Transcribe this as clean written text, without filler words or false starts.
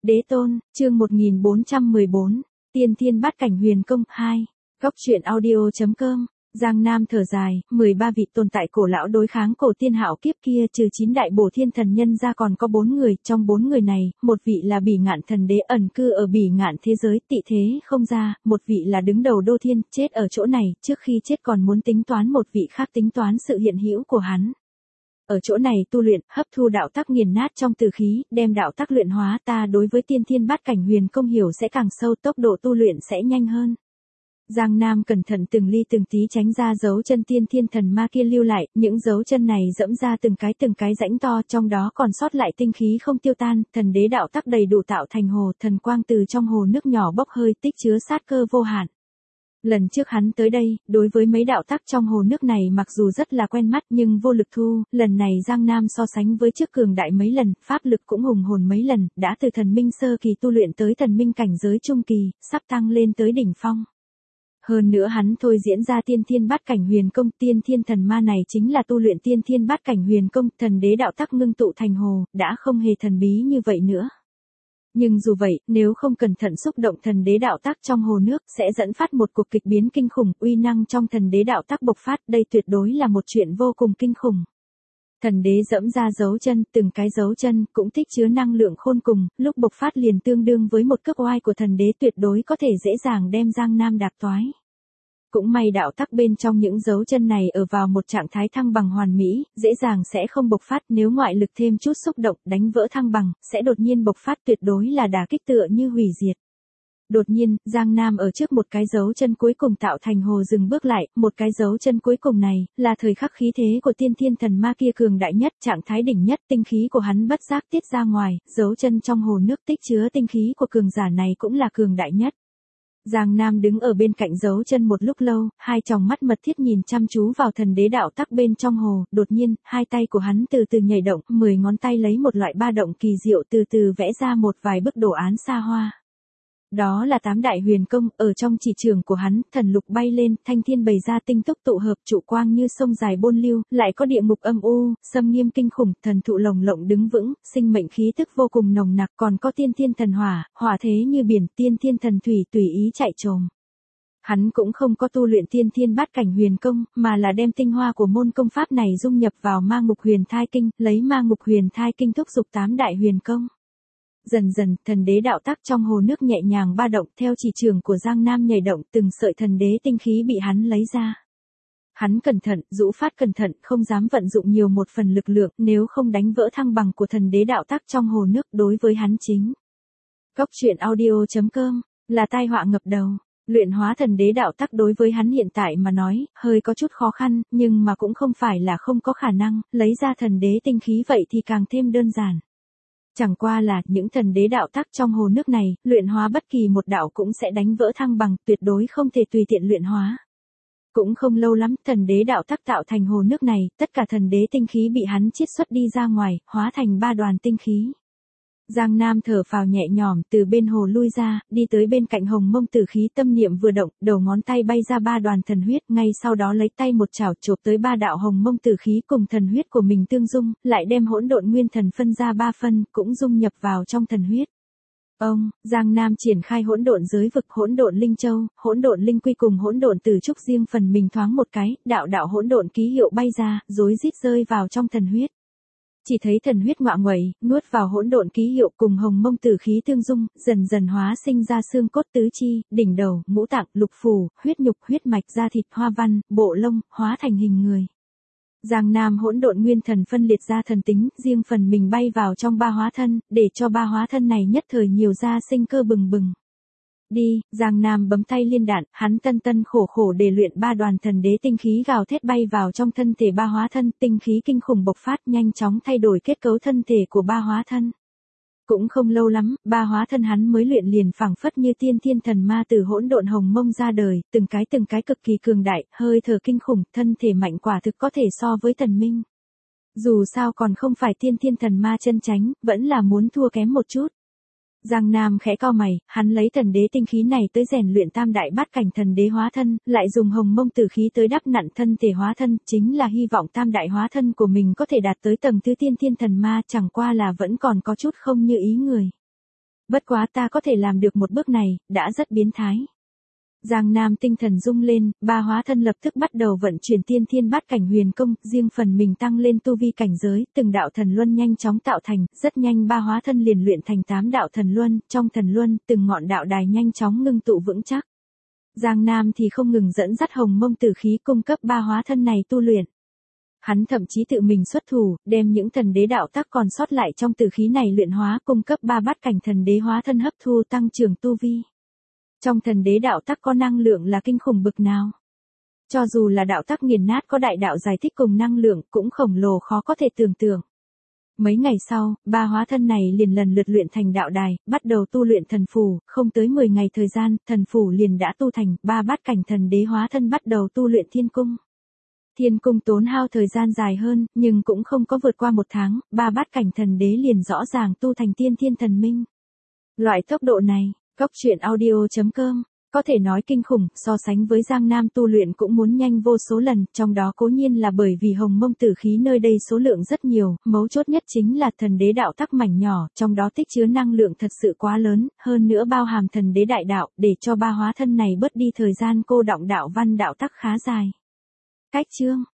Đế tôn, chương 1414, Tiên Thiên Bát Cảnh Huyền Công 2. Góc truyện audio.com. Giang Nam thở dài, 13 vị tồn tại cổ lão đối kháng cổ tiên hạo kiếp kia, trừ 9 đại bổ thiên thần nhân ra còn có 4 người, trong 4 người này, một vị là Bỉ Ngạn thần đế ẩn cư ở Bỉ Ngạn thế giới tị thế không ra, một vị là đứng đầu đô thiên, chết ở chỗ này, trước khi chết còn muốn tính toán một vị khác tính toán sự hiện hữu của hắn. Ở chỗ này tu luyện, hấp thu đạo tắc nghiền nát trong tử khí, đem đạo tắc luyện hóa, ta đối với Tiên Thiên Bát Cảnh Huyền Công hiểu sẽ càng sâu, tốc độ tu luyện sẽ nhanh hơn. Giang Nam cẩn thận từng ly từng tí tránh ra dấu chân tiên thiên thần ma kia lưu lại, những dấu chân này dẫm ra từng cái rãnh to, trong đó còn sót lại tinh khí không tiêu tan, thần đế đạo tắc đầy đủ tạo thành hồ, thần quang từ trong hồ nước nhỏ bốc hơi, tích chứa sát cơ vô hạn. Lần trước hắn tới đây, đối với mấy đạo tắc trong hồ nước này mặc dù rất là quen mắt nhưng vô lực thu, lần này Giang Nam so sánh với trước cường đại mấy lần, pháp lực cũng hùng hồn mấy lần, đã từ thần minh sơ kỳ tu luyện tới thần minh cảnh giới trung kỳ, sắp tăng lên tới đỉnh phong. Hơn nữa hắn thôi diễn ra Tiên Thiên Bát Cảnh Huyền Công, tiên thiên thần ma này chính là tu luyện Tiên Thiên Bát Cảnh Huyền Công, thần đế đạo tắc ngưng tụ thành hồ, đã không hề thần bí như vậy nữa. Nhưng dù vậy, nếu không cẩn thận xúc động thần đế đạo tắc trong hồ nước, sẽ dẫn phát một cuộc kịch biến kinh khủng, uy năng trong thần đế đạo tắc bộc phát, đây tuyệt đối là một chuyện vô cùng kinh khủng. Thần đế dẫm ra dấu chân, từng cái dấu chân cũng tích chứa năng lượng khôn cùng, lúc bộc phát liền tương đương với một cước oai của thần đế, tuyệt đối có thể dễ dàng đem Giang Nam đạp toái. Cũng may đạo tắc bên trong những dấu chân này ở vào một trạng thái thăng bằng hoàn mỹ, dễ dàng sẽ không bộc phát, nếu ngoại lực thêm chút xúc động, đánh vỡ thăng bằng, sẽ đột nhiên bộc phát, tuyệt đối là đả kích tựa như hủy diệt. Đột nhiên, Giang Nam ở trước một cái dấu chân cuối cùng tạo thành hồ dừng bước lại, một cái dấu chân cuối cùng này, là thời khắc khí thế của tiên thiên thần ma kia cường đại nhất, trạng thái đỉnh nhất, tinh khí của hắn bất giác tiết ra ngoài, dấu chân trong hồ nước tích chứa tinh khí của cường giả này cũng là cường đại nhất. Giang Nam đứng ở bên cạnh dấu chân một lúc lâu, hai tròng mắt mật thiết nhìn chăm chú vào thần đế đạo tắc bên trong hồ, đột nhiên, hai tay của hắn từ từ nhảy động, 10 ngón tay lấy một loại ba động kỳ diệu từ từ vẽ ra một vài bức đồ án xa hoa. Đó là 8 đại huyền công, ở trong chỉ trường của hắn, thần lục bay lên, thanh thiên bày ra tinh túc tụ hợp, trụ quang như sông dài bôn lưu, lại có địa ngục âm u, xâm nghiêm kinh khủng, thần thụ lồng lộng đứng vững, sinh mệnh khí tức vô cùng nồng nặc, còn có tiên thiên thần hỏa, hỏa thế như biển, tiên thiên thần thủy tùy ý chạy trồm. Hắn cũng không có tu luyện Tiên Thiên Bát Cảnh Huyền Công, mà là đem tinh hoa của môn công pháp này dung nhập vào Ma Ngục Huyền Thai Kinh, lấy Ma Ngục Huyền Thai Kinh thúc dục 8 đại huyền công. Dần dần, thần đế đạo tắc trong hồ nước nhẹ nhàng ba động, theo chỉ trường của Giang Nam nhảy động, từng sợi thần đế tinh khí bị hắn lấy ra. Hắn cẩn thận, rũ phát cẩn thận, không dám vận dụng nhiều một phần lực lượng, nếu không đánh vỡ thăng bằng của thần đế đạo tắc trong hồ nước, đối với hắn chính. Góc truyện audio.com, là tai họa ngập đầu. Luyện hóa thần đế đạo tắc đối với hắn hiện tại mà nói, hơi có chút khó khăn, nhưng mà cũng không phải là không có khả năng, lấy ra thần đế tinh khí vậy thì càng thêm đơn giản. Chẳng qua là, những thần đế đạo tắc trong hồ nước này, luyện hóa bất kỳ một đạo cũng sẽ đánh vỡ thăng bằng, tuyệt đối không thể tùy tiện luyện hóa. Cũng không lâu lắm, thần đế đạo tắc tạo thành hồ nước này, tất cả thần đế tinh khí bị hắn chiết xuất đi ra ngoài, hóa thành 3 đoàn tinh khí. Giang Nam thở phào nhẹ nhõm từ bên hồ lui ra, đi tới bên cạnh hồng mông tử khí, tâm niệm vừa động, đầu ngón tay bay ra 3 đoàn thần huyết, ngay sau đó lấy tay một chảo chộp tới 3 đạo hồng mông tử khí cùng thần huyết của mình tương dung, lại đem hỗn độn nguyên thần phân ra 3 phân, cũng dung nhập vào trong thần huyết. Giang Nam triển khai hỗn độn giới vực, hỗn độn linh châu, hỗn độn linh quy cùng hỗn độn tử trúc riêng phần mình thoáng một cái, đạo hỗn độn ký hiệu bay ra, rối rít rơi vào trong thần huyết. Chỉ thấy thần huyết ngọa nguậy, nuốt vào hỗn độn ký hiệu cùng hồng mông tử khí tương dung, dần dần hóa sinh ra xương cốt tứ chi, đỉnh đầu, ngũ tạng, lục phủ, huyết nhục, huyết mạch, da thịt, hoa văn, bộ lông, hóa thành hình người. Giang Nam hỗn độn nguyên thần phân liệt ra thần tính, riêng phần mình bay vào trong 3 hóa thân, để cho 3 hóa thân này nhất thời nhiều ra sinh cơ bừng bừng. Đi, Giang Nam bấm tay liên đạn, hắn tân khổ để luyện 3 đoàn thần đế tinh khí gào thét bay vào trong thân thể 3 hóa thân, tinh khí kinh khủng bộc phát, nhanh chóng thay đổi kết cấu thân thể của 3 hóa thân. Cũng không lâu lắm, 3 hóa thân hắn mới luyện liền phảng phất như tiên thiên thần ma từ hỗn độn hồng mông ra đời, từng cái cực kỳ cường đại, hơi thở kinh khủng, thân thể mạnh quả thực có thể so với thần minh. Dù sao còn không phải tiên thiên thần ma chân chánh, vẫn là muốn thua kém một chút. Giang Nam khẽ cau mày, hắn lấy thần đế tinh khí này tới rèn luyện tam đại bát cảnh thần đế hóa thân, lại dùng hồng mông tử khí tới đắp nặn thân thể hóa thân, chính là hy vọng tam đại hóa thân của mình có thể đạt tới tầng thứ tiên thiên thần ma, chẳng qua là vẫn còn có chút không như ý người. Bất quá ta có thể làm được một bước này, đã rất biến thái. Giang Nam tinh thần rung lên, ba hóa thân lập tức bắt đầu vận chuyển tiên thiên bát cảnh huyền công, riêng phần mình tăng lên tu vi cảnh giới, từng đạo thần luân nhanh chóng tạo thành, rất nhanh ba hóa thân liền luyện thành 8 đạo thần luân, trong thần luân, từng ngọn đạo đài nhanh chóng ngưng tụ vững chắc. Giang Nam thì không ngừng dẫn dắt hồng mông tử khí cung cấp ba hóa thân này tu luyện. Hắn thậm chí tự mình xuất thủ, đem những thần đế đạo tác còn sót lại trong tử khí này luyện hóa cung cấp ba bát cảnh thần đế hóa thân hấp thu tăng trưởng tu vi. Trong thần đế đạo tác có năng lượng là kinh khủng bực nào. Cho dù là đạo tác nghiền nát có đại đạo giải thích cùng năng lượng cũng khổng lồ khó có thể tưởng tượng. Mấy ngày sau, ba hóa thân này liền lần lượt luyện thành đạo đài, bắt đầu tu luyện thần phù, không tới 10 ngày thời gian, thần phù liền đã tu thành, ba bát cảnh thần đế hóa thân bắt đầu tu luyện thiên cung. Thiên cung tốn hao thời gian dài hơn, nhưng cũng không có vượt qua 1 tháng, ba bát cảnh thần đế liền rõ ràng tu thành tiên thiên thần minh. Loại tốc độ này, Goctruyện.audio.com, có thể nói kinh khủng, so sánh với Giang Nam tu luyện cũng muốn nhanh vô số lần, trong đó cố nhiên là bởi vì hồng mông tử khí nơi đây số lượng rất nhiều, mấu chốt nhất chính là thần đế đạo tác mảnh nhỏ, trong đó tích chứa năng lượng thật sự quá lớn, hơn nữa bao hàm thần đế đại đạo, để cho ba hóa thân này bớt đi thời gian cô đọng đạo văn đạo tác khá dài. Cách chương